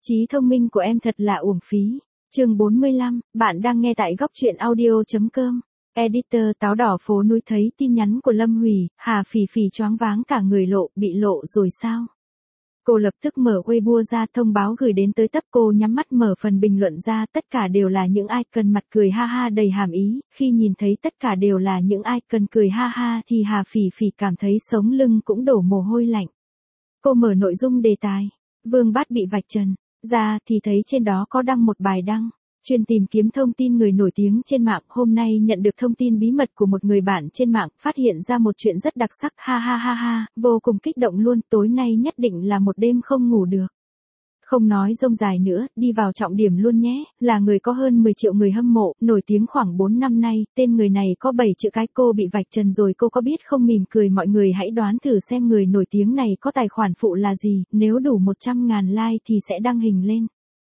Trí thông minh của em thật là uổng phí. Chương 45, bạn đang nghe tại góc truyện audio.com. Editor Táo đỏ phố núi thấy tin nhắn của Lâm Hủy, Hà Phỉ Phỉ choáng váng cả người bị lộ rồi sao? Cô lập tức mở Weibo ra, thông báo gửi đến tới tấp. Cô nhắm mắt mở phần bình luận ra, tất cả đều là những icon mặt cười ha ha đầy hàm ý. Khi nhìn thấy tất cả đều là những icon cười ha ha thì Hà Phỉ Phỉ cảm thấy sống lưng cũng đổ mồ hôi lạnh. Cô mở nội dung đề tài, Vương Bát bị vạch trần ra thì thấy trên đó có đăng một bài đăng chuyên tìm kiếm thông tin người nổi tiếng trên mạng. Hôm nay nhận được thông tin bí mật của một người bạn trên mạng, phát hiện ra một chuyện rất đặc sắc, ha ha ha ha, vô cùng kích động luôn, tối nay nhất định là một đêm không ngủ được. Không nói rông dài nữa, đi vào trọng điểm luôn nhé, là người có hơn 10 triệu người hâm mộ, nổi tiếng khoảng 4 năm nay, tên người này có 7 chữ cái. Cô bị vạch trần rồi, cô có biết không? Mỉm cười. Mọi người hãy đoán thử xem người nổi tiếng này có tài khoản phụ là gì, nếu đủ 100.000 like thì sẽ đăng hình lên.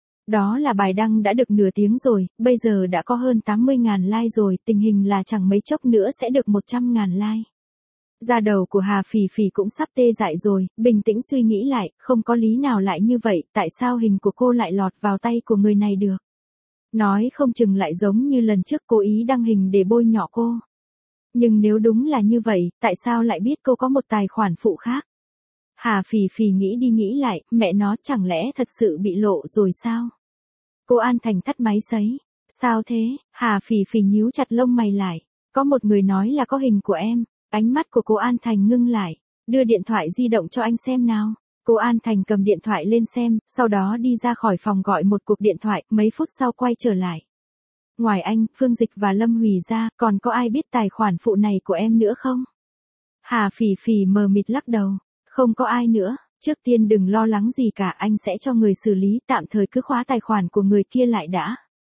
Đó là bài đăng đã được nửa tiếng rồi, bây giờ đã có hơn 80.000 like rồi, tình hình là chẳng mấy chốc nữa sẽ được 100.000 like. Da đầu của Hà Phỉ Phỉ cũng sắp tê dại rồi, bình tĩnh suy nghĩ lại, không có lý nào lại như vậy, tại sao hình của cô lại lọt vào tay của người này được? Nói không chừng lại giống như lần trước cố ý đăng hình để bôi nhọ cô. Nhưng nếu đúng là như vậy, tại sao lại biết cô có một tài khoản phụ khác? Hà Phỉ Phỉ nghĩ đi nghĩ lại, mẹ nó, chẳng lẽ thật sự bị lộ rồi sao? Cô An Thành tắt máy sấy. Sao thế? Hà Phỉ Phỉ nhíu chặt lông mày lại. Có một người nói là có hình của em. Ánh mắt của cô An Thành ngưng lại. Đưa điện thoại di động cho anh xem nào. Cô An Thành cầm điện thoại lên xem, sau đó đi ra khỏi phòng gọi một cuộc điện thoại, mấy phút sau quay trở lại. Ngoài anh, Phương Dịch và Lâm Hủy ra, còn có ai biết tài khoản phụ này của em nữa không? Hà Phỉ Phỉ mờ mịt lắc đầu. Không có ai nữa, trước tiên đừng lo lắng gì cả, anh sẽ cho người xử lý, tạm thời cứ khóa tài khoản của người kia lại đã.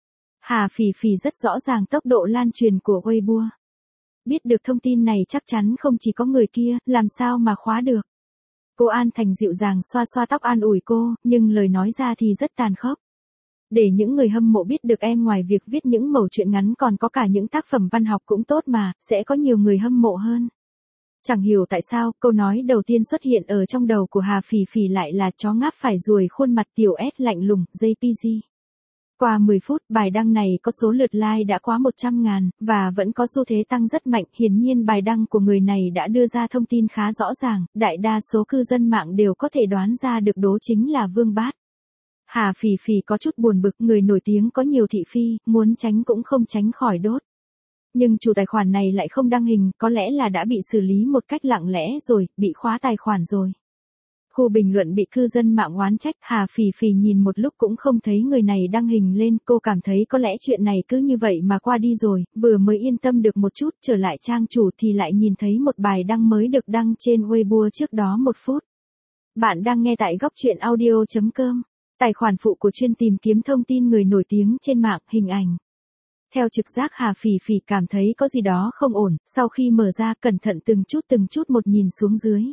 Hà Phỉ Phỉ rất rõ ràng tốc độ lan truyền của Weibo. Biết được thông tin này chắc chắn không chỉ có người kia, làm sao mà khóa được. Cô An Thành dịu dàng xoa xoa tóc an ủi cô, nhưng lời nói ra thì rất tàn khốc. Để những người hâm mộ biết được em ngoài việc viết những mẩu chuyện ngắn còn có cả những tác phẩm văn học cũng tốt mà, sẽ có nhiều người hâm mộ hơn. Chẳng hiểu tại sao, câu nói đầu tiên xuất hiện ở trong đầu của Hà Phỉ Phỉ lại là chó ngáp phải ruồi khuôn mặt tiểu S lạnh lùng, JPG. Qua 10 phút, bài đăng này có số lượt like đã quá 100.000, và vẫn có xu thế tăng rất mạnh. Hiển nhiên bài đăng của người này đã đưa ra thông tin khá rõ ràng, đại đa số cư dân mạng đều có thể đoán ra được đó chính là Vương Bát. Hà Phỉ Phỉ có chút buồn bực, người nổi tiếng có nhiều thị phi, muốn tránh cũng không tránh khỏi đốt. Nhưng chủ tài khoản này lại không đăng hình, có lẽ là đã bị xử lý một cách lặng lẽ rồi, bị khóa tài khoản rồi. Khu bình luận bị cư dân mạng oán trách, Hà Phỉ Phỉ nhìn một lúc cũng không thấy người này đăng hình lên, cô cảm thấy có lẽ chuyện này cứ như vậy mà qua đi rồi, vừa mới yên tâm được một chút, trở lại trang chủ thì lại nhìn thấy một bài đăng mới được đăng trên Weibo trước đó 1 phút. Bạn đang nghe tại góc truyện audio.com, tài khoản phụ của chuyên tìm kiếm thông tin người nổi tiếng trên mạng, hình ảnh. Theo trực giác Hà Phỉ Phỉ cảm thấy có gì đó không ổn, sau khi mở ra cẩn thận từng chút một nhìn xuống dưới.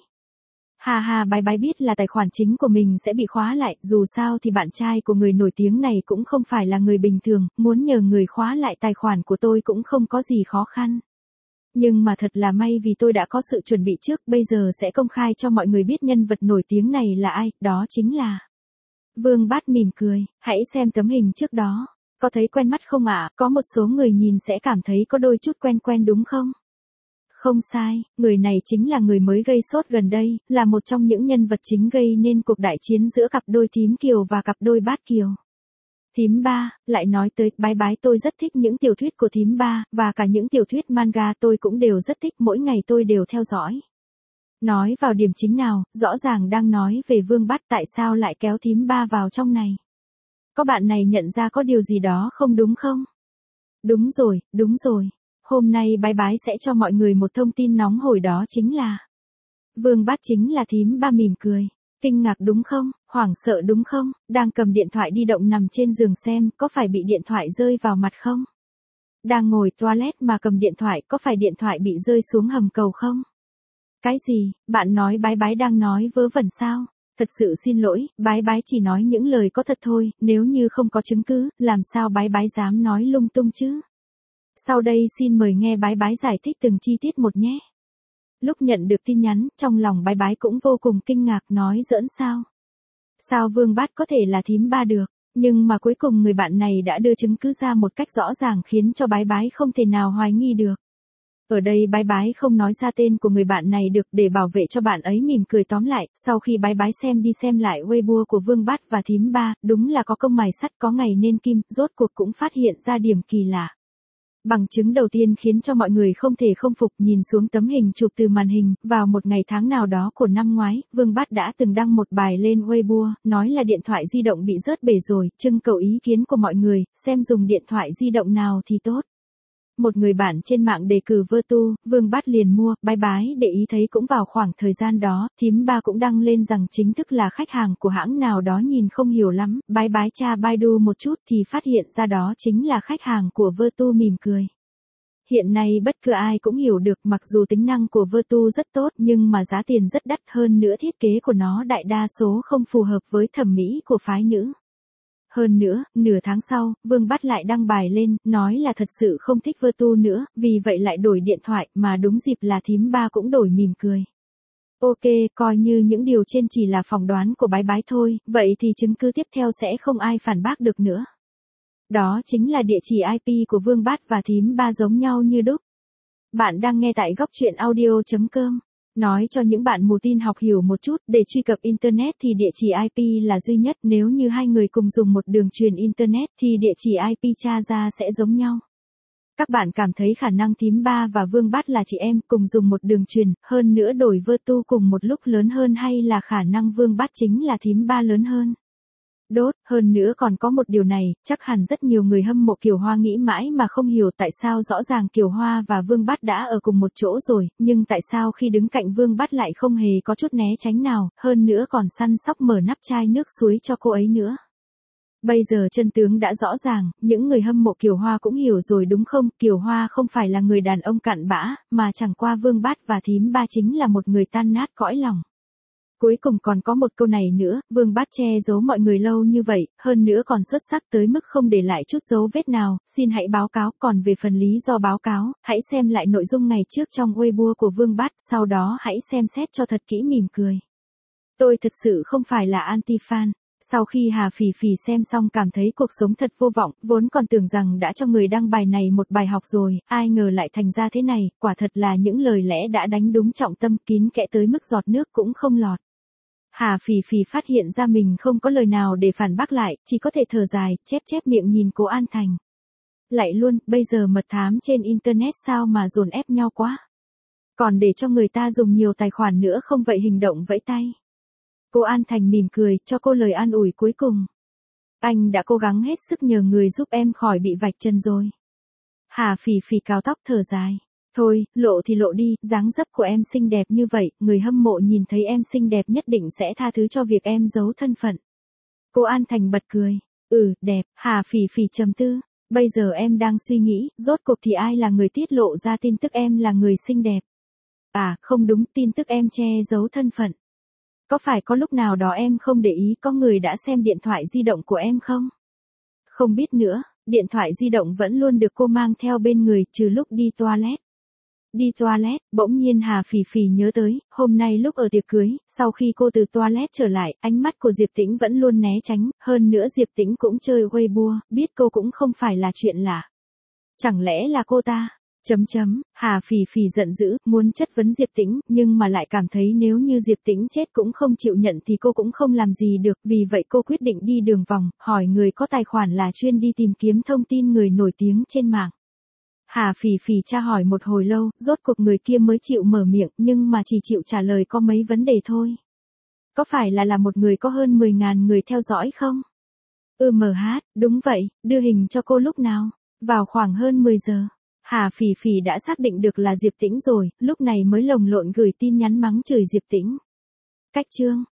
Hà bái biết là tài khoản chính của mình sẽ bị khóa lại, dù sao thì bạn trai của người nổi tiếng này cũng không phải là người bình thường, muốn nhờ người khóa lại tài khoản của tôi cũng không có gì khó khăn. Nhưng mà thật là may vì tôi đã có sự chuẩn bị trước, bây giờ sẽ công khai cho mọi người biết nhân vật nổi tiếng này là ai, đó chính là Vương Bát. Mỉm cười, hãy xem tấm hình trước đó. Có thấy quen mắt không ạ? Có một số người nhìn sẽ cảm thấy có đôi chút quen đúng không? Không sai, người này chính là người mới gây sốt gần đây, là một trong những nhân vật chính gây nên cuộc đại chiến giữa cặp đôi Thím Kiều và cặp đôi Bát Kiều. Thím Ba, lại nói tới, bái tôi rất thích những tiểu thuyết của Thím Ba, và cả những tiểu thuyết manga tôi cũng đều rất thích, mỗi ngày tôi đều theo dõi. Nói vào điểm chính nào, rõ ràng đang nói về Vương Bát, tại sao lại kéo Thím Ba vào trong này? Có bạn này nhận ra có điều gì đó không đúng không? Đúng rồi. Hôm nay bái sẽ cho mọi người một thông tin nóng hổi, đó chính là Vương Bát chính là Thím Ba. Mỉm cười. Kinh ngạc đúng không? Hoảng sợ đúng không? Đang cầm điện thoại di động nằm trên giường xem, có phải bị điện thoại rơi vào mặt không? Đang ngồi toilet mà cầm điện thoại, có phải điện thoại bị rơi xuống hầm cầu không? Cái gì? Bạn nói bái đang nói vớ vẩn sao? Thật sự xin lỗi, bái chỉ nói những lời có thật thôi, nếu như không có chứng cứ, làm sao bái dám nói lung tung chứ? Sau đây xin mời nghe bái giải thích từng chi tiết một nhé. Lúc nhận được tin nhắn, trong lòng bái cũng vô cùng kinh ngạc, nói giỡn sao? Sao Vương Bát có thể là thím ba được? Nhưng mà cuối cùng người bạn này đã đưa chứng cứ ra một cách rõ ràng khiến cho Bái Bái không thể nào hoài nghi được. Ở đây Bái Bái không nói ra tên của người bạn này được để bảo vệ cho bạn ấy mỉm cười tóm lại, sau khi Bái Bái xem đi xem lại Weibo của Vương Bát và thím ba, đúng là có công mài sắt có ngày nên kim, rốt cuộc cũng phát hiện ra điểm kỳ lạ. Bằng chứng đầu tiên khiến cho mọi người không thể không phục nhìn xuống tấm hình chụp từ màn hình, vào một ngày tháng nào đó của năm ngoái, Vương Bát đã từng đăng một bài lên Weibo, nói là điện thoại di động bị rớt bể rồi, trưng cầu ý kiến của mọi người, xem dùng điện thoại di động nào thì tốt. Một người bạn trên mạng đề cử Vertu, Vương Bát liền mua, Bái Bái để ý thấy cũng vào khoảng thời gian đó, thím ba cũng đăng lên rằng chính thức là khách hàng của hãng nào đó nhìn không hiểu lắm, Bái Bái tra Baidu một chút thì phát hiện ra đó chính là khách hàng của Vertu mỉm cười. Hiện nay bất cứ ai cũng hiểu được mặc dù tính năng của Vertu rất tốt nhưng mà giá tiền rất đắt hơn nữa thiết kế của nó đại đa số không phù hợp với thẩm mỹ của phái nữ. Hơn nữa, nửa tháng sau, Vương Bát lại đăng bài lên, nói là thật sự không thích Vertu nữa, vì vậy lại đổi điện thoại, mà đúng dịp là thím ba cũng đổi mỉm cười. Ok, coi như những điều trên chỉ là phỏng đoán của Bái Bái thôi, vậy thì chứng cứ tiếp theo sẽ không ai phản bác được nữa. Đó chính là địa chỉ IP của Vương Bát và thím ba giống nhau như đúc. Bạn đang nghe tại góc truyện audio.com. Nói cho những bạn mù tin học hiểu một chút, để truy cập Internet thì địa chỉ IP là duy nhất, nếu như hai người cùng dùng một đường truyền Internet thì địa chỉ IP tra ra sẽ giống nhau. Các bạn cảm thấy khả năng thím ba và Vương Bát là chị em cùng dùng một đường truyền, hơn nữa đổi Vertu cùng một lúc lớn hơn hay là khả năng Vương Bát chính là thím ba lớn hơn? Đốt, hơn nữa còn có một điều này, chắc hẳn rất nhiều người hâm mộ Kiều Hoa nghĩ mãi mà không hiểu tại sao rõ ràng Kiều Hoa và Vương Bát đã ở cùng một chỗ rồi, nhưng tại sao khi đứng cạnh Vương Bát lại không hề có chút né tránh nào, hơn nữa còn săn sóc mở nắp chai nước suối cho cô ấy nữa. Bây giờ chân tướng đã rõ ràng, những người hâm mộ Kiều Hoa cũng hiểu rồi đúng không, Kiều Hoa không phải là người đàn ông cặn bã, mà chẳng qua Vương Bát và thím ba chính là một người tan nát cõi lòng. Cuối cùng còn có một câu này nữa, Vương Bát che giấu mọi người lâu như vậy, hơn nữa còn xuất sắc tới mức không để lại chút dấu vết nào, xin hãy báo cáo, còn về phần lý do báo cáo, hãy xem lại nội dung ngày trước trong Weibo của Vương Bát, sau đó hãy xem xét cho thật kỹ mỉm cười. Tôi thực sự không phải là anti-fan. Sau khi Hà Phỉ Phỉ xem xong cảm thấy cuộc sống thật vô vọng, vốn còn tưởng rằng đã cho người đăng bài này một bài học rồi, ai ngờ lại thành ra thế này, quả thật là những lời lẽ đã đánh đúng trọng tâm kín kẽ tới mức giọt nước cũng không lọt. Hà Phỉ Phỉ phát hiện ra mình không có lời nào để phản bác lại, chỉ có thể thở dài, chép miệng nhìn Cố An Thành. Lại luôn, bây giờ mật thám trên Internet sao mà dồn ép nhau quá. Còn để cho người ta dùng nhiều tài khoản nữa không vậy hình động vẫy tay. Cố An Thành mỉm cười, cho cô lời an ủi cuối cùng. Anh đã cố gắng hết sức nhờ người giúp em khỏi bị vạch chân rồi. Hà Phỉ Phỉ cào tóc thở dài. Thôi, lộ thì lộ đi, dáng dấp của em xinh đẹp như vậy, người hâm mộ nhìn thấy em xinh đẹp nhất định sẽ tha thứ cho việc em giấu thân phận. Cố An Thành bật cười. Đẹp, Hà Phỉ Phỉ trầm tư. Bây giờ em đang suy nghĩ, rốt cuộc thì ai là người tiết lộ ra tin tức em là người xinh đẹp? À, không đúng, tin tức em che giấu thân phận. Có phải có lúc nào đó em không để ý có người đã xem điện thoại di động của em không? Không biết nữa, điện thoại di động vẫn luôn được cô mang theo bên người trừ lúc đi toilet. Đi toilet, bỗng nhiên Hà Phỉ Phỉ nhớ tới, hôm nay lúc ở tiệc cưới, sau khi cô từ toilet trở lại, ánh mắt của Diệp Tĩnh vẫn luôn né tránh, hơn nữa Diệp Tĩnh cũng chơi Weibo, biết cô cũng không phải là chuyện lạ. Chẳng lẽ là cô ta? Hà Phỉ Phỉ giận dữ, muốn chất vấn Diệp Tĩnh, nhưng mà lại cảm thấy nếu như Diệp Tĩnh chết cũng không chịu nhận thì cô cũng không làm gì được, vì vậy cô quyết định đi đường vòng, hỏi người có tài khoản là chuyên đi tìm kiếm thông tin người nổi tiếng trên mạng. Hà Phỉ Phỉ tra hỏi một hồi lâu, rốt cuộc người kia mới chịu mở miệng, nhưng mà chỉ chịu trả lời có mấy vấn đề thôi. Có phải là một người có hơn 10.000 người theo dõi không? Đúng vậy, đưa hình cho cô lúc nào? Vào khoảng hơn 10 giờ. Hà Phỉ Phỉ đã xác định được là Diệp Tĩnh rồi, lúc này mới lồng lộn gửi tin nhắn mắng chửi Diệp Tĩnh. Cách chương